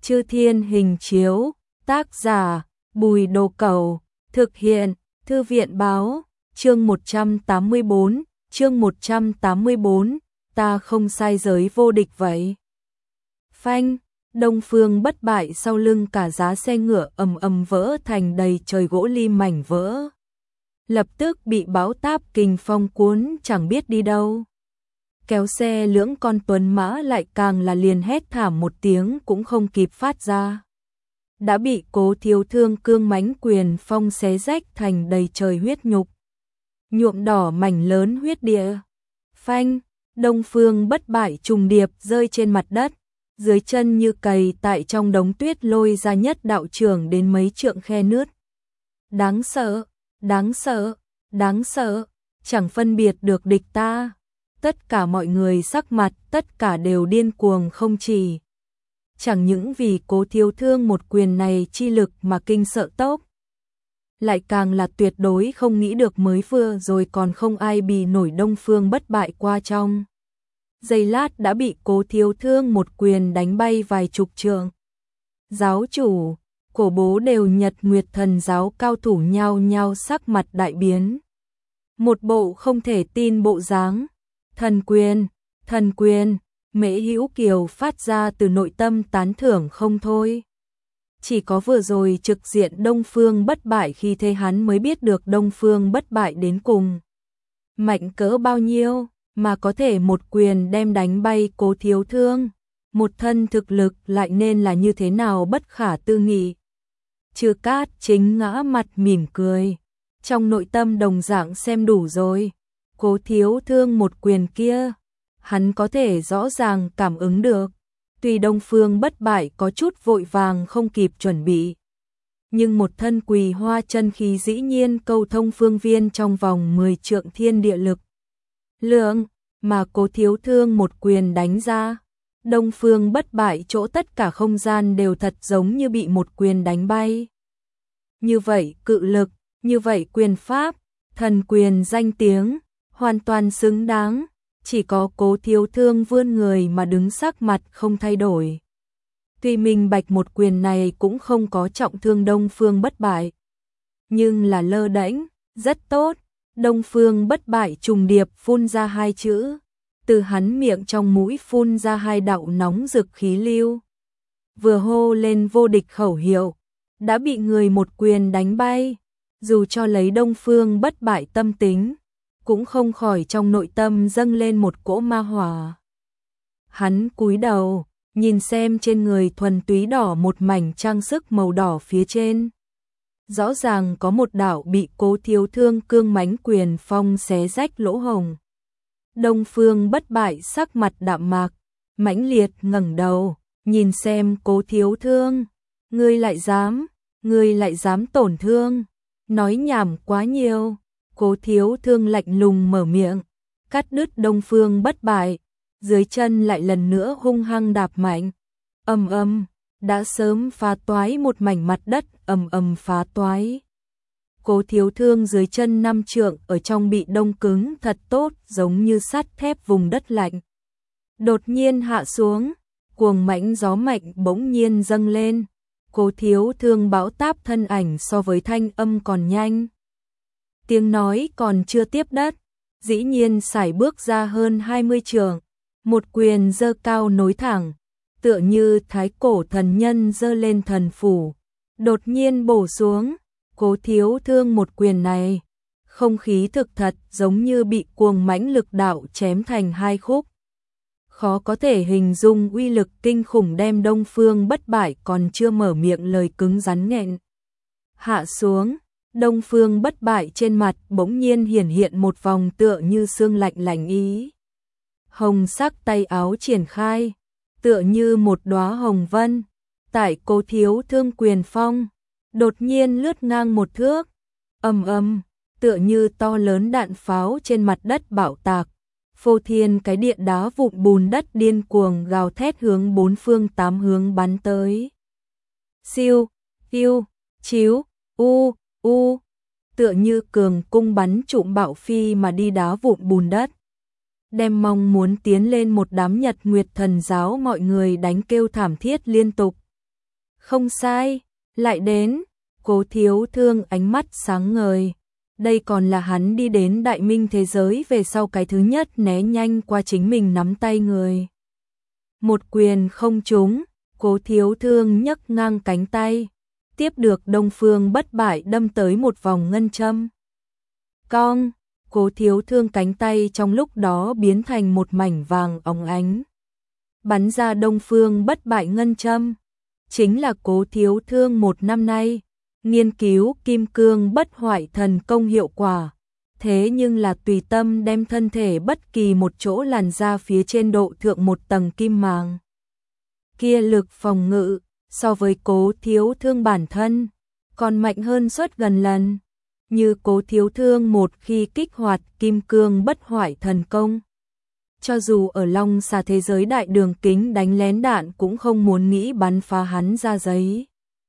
Chư Thiên Hình Chiếu, tác giả, Bùi Đồ Cẩu, thực hiện, Thư viện báo, chương 184, ta không sai giới vô địch vậy. Phanh, Đông Phương Bất Bại sau lưng cả giá xe ngựa ầm ầm vỡ thành đầy trời gỗ lim mảnh vỡ. Lập tức bị bão táp kình phong cuốn chẳng biết đi đâu. Kéo xe lưỡng con tuấn mã lại càng là liền hét thảm một tiếng cũng không kịp phát ra. Đã bị Cố Thiếu Thương cương mãnh quyền phong xé rách thành đầy trời huyết nhục. Nhuộm đỏ mảnh lớn huyết địa. Phanh, Đông Phương Bất Bại trùng điệp rơi trên mặt đất. Dưới chân như cày tại trong đống tuyết lôi ra nhất đạo trưởng đến mấy trượng khe nứt. Đáng sợ, đáng sợ, đáng sợ, chẳng phân biệt được địch ta. Tất cả mọi người sắc mặt, tất cả đều điên cuồng không chỉ. Chẳng những vì Cố Thiếu Thương một quyền này chi lực mà kinh sợ tốc. Lại càng là tuyệt đối không nghĩ được mới vừa rồi còn không ai bì nổi Đông Phương Bất Bại qua trong. Giây lát đã bị Cố Thiếu Thương một quyền đánh bay vài chục trượng. Giáo chủ, Cổ Bố đều Nhật Nguyệt Thần giáo cao thủ nhao nhao sắc mặt đại biến. Một bộ không thể tin bộ dáng. Thần quyền, Mễ Hữu Kiều phát ra từ nội tâm tán thưởng không thôi. Chỉ có vừa rồi trực diện Đông Phương Bất Bại khi thế hắn mới biết được Đông Phương Bất Bại đến cùng mạnh cỡ bao nhiêu mà có thể một quyền đem đánh bay Cố Thiếu Thương. Một thân thực lực lại nên là như thế nào bất khả tư nghị. Trừ Cát Chính ngã mặt mỉm cười. Trong nội tâm đồng dạng xem đủ rồi. Cố Thiếu Thương một quyền kia, hắn có thể rõ ràng cảm ứng được. Tuy Đông Phương Bất Bại có chút vội vàng không kịp chuẩn bị, nhưng một thân Quỳ Hoa chân khí dĩ nhiên câu thông phương viên trong vòng 10 trượng thiên địa lực. Lượng mà Cố Thiếu Thương một quyền đánh ra, Đông Phương Bất Bại chỗ tất cả không gian đều thật giống như bị một quyền đánh bay. Như vậy cự lực, như vậy quyền pháp, thần quyền danh tiếng, hoàn toàn xứng đáng. Chỉ có Cố Thiếu Thương vươn người mà đứng sắc mặt không thay đổi. Tuy minh bạch một quyền này cũng không có trọng thương Đông Phương Bất Bại, nhưng là lơ đễnh, rất tốt. Đông Phương Bất Bại trùng điệp phun ra hai chữ, từ hắn miệng trong mũi phun ra hai đạo nóng rực khí lưu. Vừa hô lên vô địch khẩu hiệu, đã bị người một quyền đánh bay. Dù cho lấy Đông Phương Bất Bại tâm tính, cũng không khỏi trong nội tâm dâng lên một cỗ ma hỏa. Hắn cúi đầu, nhìn xem trên người thuần túy đỏ một mảnh trang sức màu đỏ phía trên. Rõ ràng có một đạo bị Cố Thiếu Thương cương mãnh quyền phong xé rách lỗ hổng. Đông Phương Bất Bại sắc mặt đạm mạc, mãnh liệt ngẩng đầu, nhìn xem Cố Thiếu Thương. Ngươi lại dám tổn thương, nói nhảm quá nhiều. Cố Thiếu Thương lạnh lùng mở miệng, cắt đứt Đông Phương Bất Bại, dưới chân lại lần nữa hung hăng đạp mạnh. Ầm ầm, đã sớm phá toái một mảnh mặt đất, ầm ầm phá toái. Cố Thiếu Thương dưới chân 5 trượng ở trong bị đông cứng thật tốt, giống như sắt thép vùng đất lạnh. Đột nhiên hạ xuống, cuồng mãnh gió mạnh bỗng nhiên dâng lên. Cố Thiếu Thương bão táp thân ảnh so với thanh âm còn nhanh. Tiếng nói còn chưa tiếp đất, dĩ nhiên sải bước ra hơn 20 trượng, một quyền giơ cao nối thẳng, tựa như thái cổ thần nhân giơ lên thần phủ, đột nhiên bổ xuống. Cố Thiếu Thương một quyền này, không khí thực thật giống như bị cuồng mãnh lực đạo chém thành hai khúc. Khó có thể hình dung uy lực kinh khủng đem Đông Phương Bất Bại còn chưa mở miệng lời cứng rắn nghẹn. Hạ xuống. Đông Phương Bất Bại trên mặt bỗng nhiên hiển hiện một vòng tựa như sương lạnh lạnh ý. Hồng sắc tay áo triển khai, tựa như một đóa hồng vân, tại Cố Thiếu Thương quyền phong, đột nhiên lướt ngang một thước. Ầm ầm, tựa như to lớn đạn pháo trên mặt đất bạo tạc. Phô thiên cái địa đá vụn bùn đất điên cuồng gào thét hướng bốn phương tám hướng bắn tới. Siêu, tiêu, chiếu, tựa như cường cung bắn trụm bạo phi mà đi đá vụn bùn đất. Đem mong muốn tiến lên một đám Nhật Nguyệt Thần giáo mọi người đánh kêu thảm thiết liên tục. Không sai, lại đến, Cố Thiếu Thương ánh mắt sáng ngời. Đây còn là hắn đi đến đại minh thế giới về sau cái thứ nhất né nhanh qua chính mình nắm tay người. Một quyền không trúng, Cố Thiếu Thương nhấc ngang cánh tay, tiếp được Đông Phương Bất Bại đâm tới một vòng ngân châm. Cong, Cố Thiếu Thương cánh tay trong lúc đó biến thành một mảnh vàng óng ánh. Bắn ra Đông Phương Bất Bại ngân châm, chính là Cố Thiếu Thương một năm nay nghiên cứu kim cương bất hoại thần công hiệu quả. Thế nhưng là tùy tâm đem thân thể bất kỳ một chỗ làn da phía trên độ thượng một tầng kim màng. Kia lực phòng ngự, so với Cố Thiếu Thương bản thân, còn mạnh hơn suốt gần lần. Như Cố Thiếu Thương một khi kích hoạt kim cương bất hoại thần công, cho dù ở Long Xà thế giới đại đường kính đánh lén đạn cũng không muốn nghĩ bắn phá hắn ra giấy.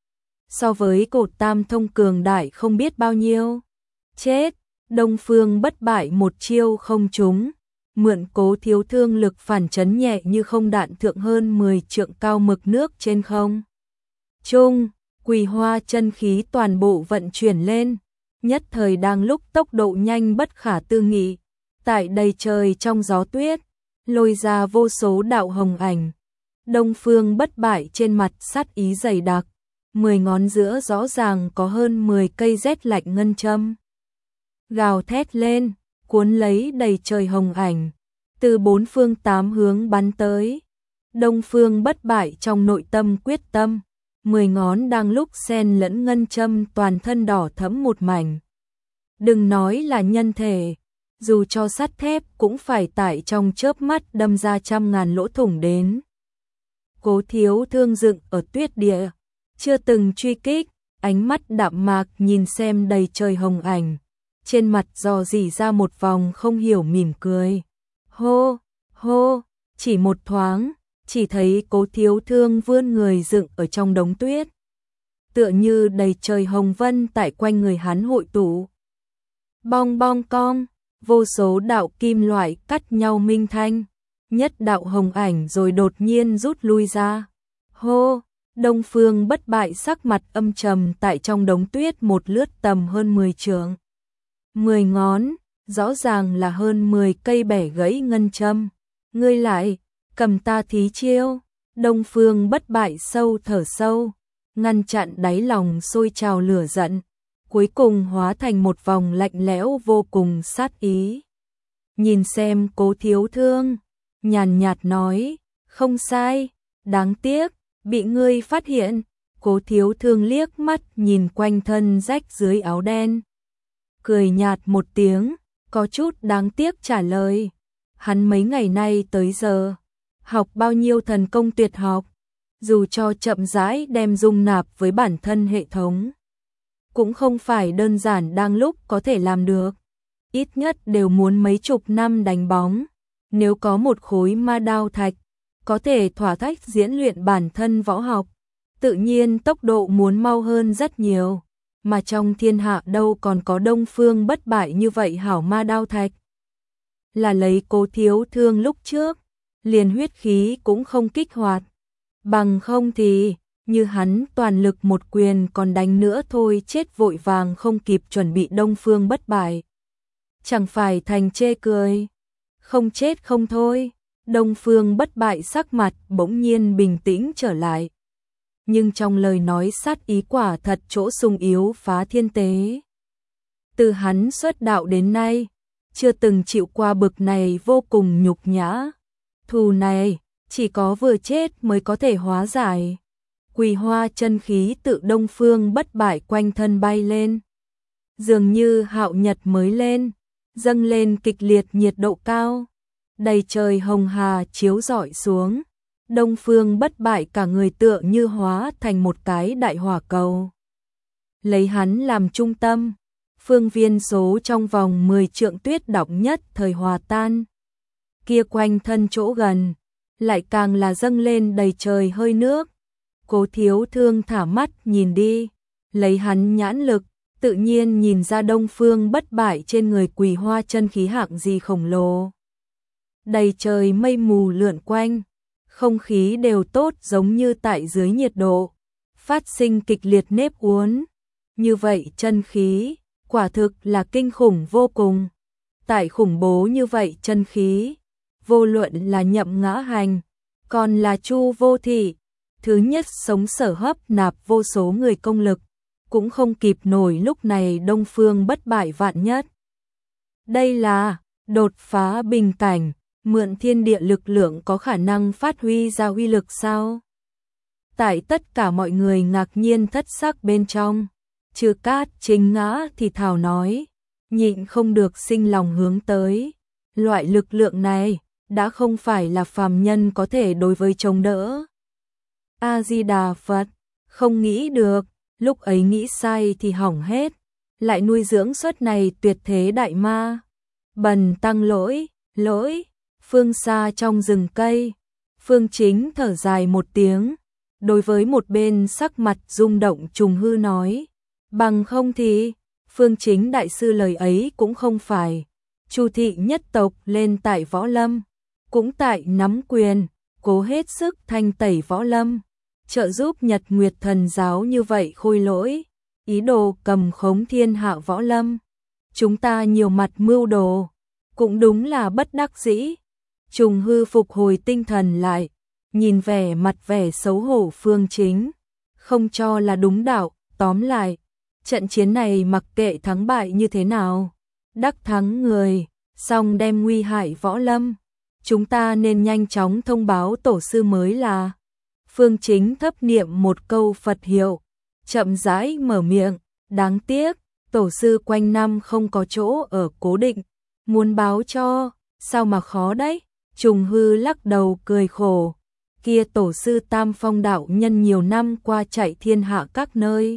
So với cột tam thông cường đại không biết bao nhiêu. Chết, Đông Phương Bất Bại một chiêu không trúng, mượn Cố Thiếu Thương lực phản chấn nhẹ như không đạn thượng hơn 10 trượng cao mực nước trên không. Trung, Quỳ Hoa chân khí toàn bộ vận chuyển lên, nhất thời đang lúc tốc độ nhanh bất khả tư nghị, tại đầy trời trong gió tuyết, lôi ra vô số đạo hồng ảnh. Đông Phương Bất Bại trên mặt sát ý dày đặc, 10 ngón giữa rõ ràng có hơn 10 cây rét lạnh ngân châm. Gào thét lên, cuốn lấy đầy trời hồng ảnh, từ bốn phương tám hướng bắn tới. Đông Phương Bất Bại trong nội tâm quyết tâm, 10 ngón đang lúc xen lẫn ngân châm toàn thân đỏ thẫm một mảnh. Đừng nói là nhân thể, dù cho sắt thép cũng phải tại trong chớp mắt đâm ra trăm ngàn lỗ thủng đến. Cố Thiếu Thương dựng ở tuyết địa, chưa từng truy kích, ánh mắt đạm mạc nhìn xem đầy trời hồng ảnh, trên mặt dò dỉ ra một vòng không hiểu mỉm cười. Hô, hô, chỉ một thoáng, chỉ thấy Cố Thiếu Thương vươn người dựng ở trong đống tuyết. Tựa như đầy trời hồng vân tại quanh người hắn hội tụ. Bong bong cong, vô số đạo kim loại cắt nhau minh thanh, nhất đạo hồng ảnh rồi đột nhiên rút lui ra. Hô, Đông Phương Bất Bại sắc mặt âm trầm tại trong đống tuyết một lướt tầm hơn 10 trượng. 10 ngón, rõ ràng là hơn 10 cây bẻ gãy ngân châm. Ngươi lại, cầm ta thí chiêu. Đông Phương Bất Bại sâu thở sâu, ngăn chặn đáy lòng sôi trào lửa giận, cuối cùng hóa thành một vòng lạnh lẽo vô cùng sát ý. Nhìn xem Cố Thiếu Thương, nhàn nhạt nói, không sai, đáng tiếc, bị ngươi phát hiện. Cố Thiếu Thương liếc mắt nhìn quanh thân rách dưới áo đen, cười nhạt một tiếng, có chút đáng tiếc trả lời. Hắn mấy ngày nay tới giờ, học bao nhiêu thần công tuyệt học, dù cho chậm rãi đem dung nạp với bản thân hệ thống, cũng không phải đơn giản đang lúc có thể làm được. Ít nhất đều muốn mấy chục năm đánh bóng. Nếu có một khối ma đao thạch, có thể thỏa thích diễn luyện bản thân võ học, tự nhiên tốc độ muốn mau hơn rất nhiều. Mà trong thiên hạ đâu còn có Đông Phương Bất Bại như vậy hảo ma đao thạch. Là lấy Cố Thiếu Thương lúc trước, liền huyết khí cũng không kích hoạt. Bằng không thì, như hắn toàn lực một quyền còn đánh nữa thôi chết vội vàng không kịp chuẩn bị Đông Phương Bất Bại. Chẳng phải thành chê cười. Không chết không thôi. Đông Phương Bất Bại sắc mặt bỗng nhiên bình tĩnh trở lại. Nhưng trong lời nói sát ý quả thật chỗ sung yếu phá thiên tế. Từ hắn xuất đạo đến nay, chưa từng chịu qua bực này vô cùng nhục nhã. Thù này, chỉ có vừa chết mới có thể hóa giải. Quỳ Hoa chân khí tự Đông Phương Bất Bại quanh thân bay lên. Dường như hạo nhật mới lên, dâng lên kịch liệt nhiệt độ cao. Đầy trời hồng hà chiếu rọi xuống. Đông Phương Bất Bại cả người tựa như hóa thành một cái đại hỏa cầu. Lấy hắn làm trung tâm, phương viên số trong vòng 10 trượng tuyết đọng nhất thời hòa tan. Kia quanh thân chỗ gần, lại càng là dâng lên đầy trời hơi nước. Cố Thiếu Thương thả mắt nhìn đi, lấy hắn nhãn lực, tự nhiên nhìn ra Đông Phương Bất Bại trên người Quỳ Hoa chân khí hạng gì khổng lồ. Đầy trời mây mù lượn quanh, không khí đều tốt giống như tại dưới nhiệt độ. phát sinh kịch liệt nếp uốn. Như vậy chân khí, quả thực là kinh khủng vô cùng. Tại khủng bố như vậy chân khí, vô luận là Nhậm Ngã Hành, còn là Chu Vô Thị, thứ nhất sống sở hấp nạp vô số người công lực, cũng không kịp nổi lúc này Đông Phương Bất Bại vạn nhất. Đây là đột phá bình cảnh, mượn thiên địa lực lượng có khả năng phát huy ra uy lực sao? Tại tất cả mọi người ngạc nhiên thất sắc bên trong, Trừ Cát Chính Ngã thì thào nói, nhịn không được sinh lòng hướng tới. Loại lực lượng này đã không phải là phàm nhân có thể đối với chống đỡ. A-di-đà Phật, không nghĩ được, lúc ấy nghĩ sai thì hỏng hết, lại nuôi dưỡng suốt này tuyệt thế đại ma. Bần tăng lỗi, lỗi. Phương xa trong rừng cây, Phương Chính thở dài một tiếng, đối với một bên sắc mặt rung động Trùng Hư nói, bằng không thì, Phương Chính đại sư lời ấy cũng không phải. Chu thị nhất tộc lên tại võ lâm, cũng tại nắm quyền, cố hết sức thanh tẩy võ lâm, trợ giúp Nhật Nguyệt Thần giáo như vậy khôi lỗi, ý đồ cầm khống thiên hạ võ lâm. Chúng ta nhiều mặt mưu đồ, cũng đúng là bất đắc dĩ. Trùng Hư phục hồi tinh thần lại, nhìn vẻ mặt vẻ xấu hổ Phương Chính, không cho là đúng đạo, tóm lại, trận chiến này mặc kệ thắng bại như thế nào, đắc thắng người, xong đem nguy hại võ lâm, chúng ta nên nhanh chóng thông báo tổ sư mới là. Phương Chính thấp niệm một câu Phật hiệu, chậm rãi mở miệng, đáng tiếc, tổ sư quanh năm không có chỗ ở cố định, muốn báo cho, sao mà khó đấy. Trùng Hư lắc đầu cười khổ, kia tổ sư Tam Phong đạo nhân nhiều năm qua chạy thiên hạ các nơi.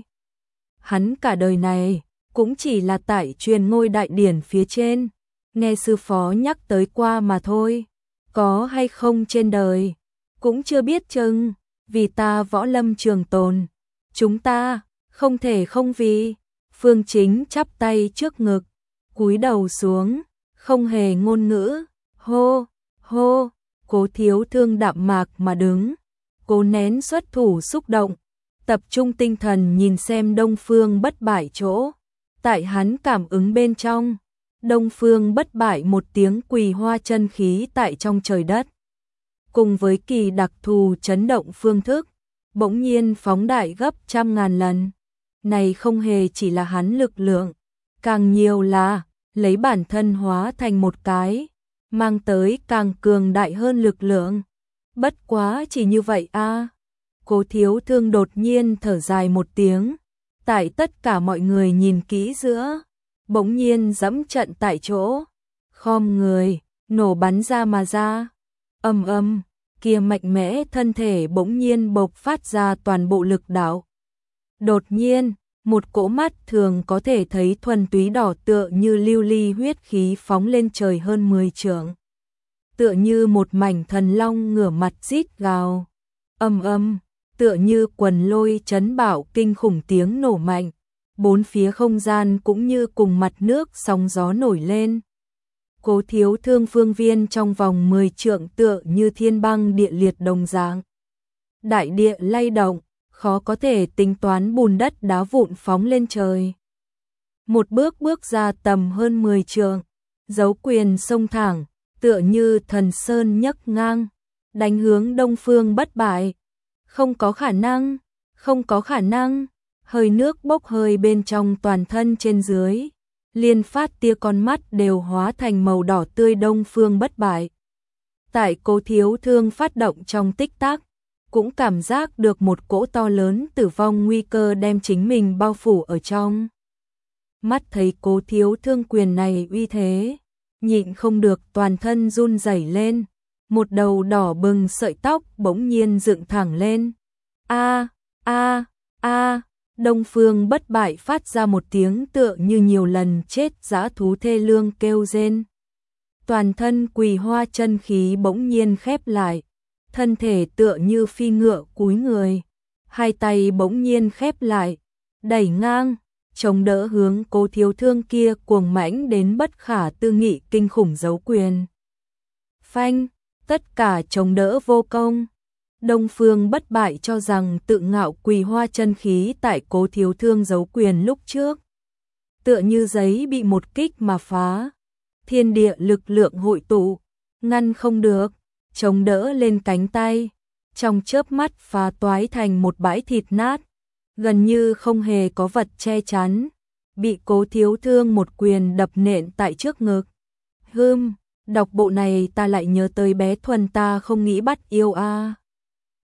Hắn cả đời này, cũng chỉ là tại truyền ngôi đại điển phía trên, nghe sư phó nhắc tới qua mà thôi, có hay không trên đời, cũng chưa biết chừng, vì ta võ lâm trường tồn, chúng ta, không thể không vì. Phương Chính chắp tay trước ngực, cúi đầu xuống, không hề ngôn ngữ, hô. Hô, Cố Thiếu Thương đạm mạc mà đứng, cố nén xuất thủ xúc động, tập trung tinh thần nhìn xem Đông Phương Bất Bại chỗ. Tại hắn cảm ứng bên trong, Đông Phương Bất Bại một tiếng quỳ hoa chân khí tại trong trời đất. Cùng với kỳ đặc thù chấn động phương thức, bỗng nhiên phóng đại gấp trăm ngàn lần. Này không hề chỉ là hắn lực lượng, càng nhiều là lấy bản thân hóa thành một cái, mang tới càng cường đại hơn lực lượng. Bất quá chỉ như vậy a. Cố Thiếu Thương đột nhiên thở dài một tiếng, tại tất cả mọi người nhìn kỹ giữa, bỗng nhiên dẫm trận tại chỗ, khom người, nổ bắn ra mà ra. Ầm ầm, kia mạnh mẽ thân thể bỗng nhiên bộc phát ra toàn bộ lực đạo. Đột nhiên, một cỗ mắt thường có thể thấy thuần túy đỏ tựa như lưu ly huyết khí phóng lên trời hơn 10 trượng. Tựa như một mảnh thần long ngửa mặt rít gào. Ầm ầm, tựa như quần lôi chấn bạo kinh khủng tiếng nổ mạnh. Bốn phía không gian cũng như cùng mặt nước sóng gió nổi lên. Cố Thiếu Thương phương viên trong vòng 10 trượng tựa như thiên băng địa liệt đồng dạng. Đại địa lay động, khó có thể tính toán bùn đất đá vụn phóng lên trời. Một bước bước ra tầm hơn 10 trượng, dấu quyền sông thẳng, tựa như thần sơn nhấc ngang, đánh hướng Đông Phương Bất Bại. Không có khả năng, không có khả năng, hơi nước bốc hơi bên trong toàn thân trên dưới, liên phát tia con mắt đều hóa thành màu đỏ tươi Đông Phương Bất Bại. Tại Cố Thiếu Thương phát động trong tích tắc, cũng cảm giác được một cỗ to lớn tử vong nguy cơ đem chính mình bao phủ ở trong. Mắt thấy Cố Thiếu Thương quyền này uy thế, nhịn không được toàn thân run rẩy lên, một đầu đỏ bừng sợi tóc bỗng nhiên dựng thẳng lên. A a a, Đông Phương Bất Bại phát ra một tiếng tựa như nhiều lần chết dã thú thê lương kêu rên. Toàn thân quỳ hoa chân khí bỗng nhiên khép lại, thân thể tựa như phi ngựa cúi người, hai tay bỗng nhiên khép lại, đẩy ngang, chống đỡ hướng Cố Thiếu Thương kia cuồng mãnh đến bất khả tư nghị kinh khủng dấu quyền. Phanh, tất cả chống đỡ vô công, Đông Phương Bất Bại cho rằng tự ngạo Quỳ Hoa chân khí tại Cố Thiếu Thương giấu quyền lúc trước, tựa như giấy bị một kích mà phá, thiên địa lực lượng hội tụ, ngăn không được, chống đỡ lên cánh tay, trong chớp mắt phá toái thành một bãi thịt nát, gần như không hề có vật che chắn, bị Cố Thiếu Thương một quyền đập nện tại trước ngực. Đọc bộ này ta lại nhớ tới bé Thuần ta không nghĩ bắt yêu a.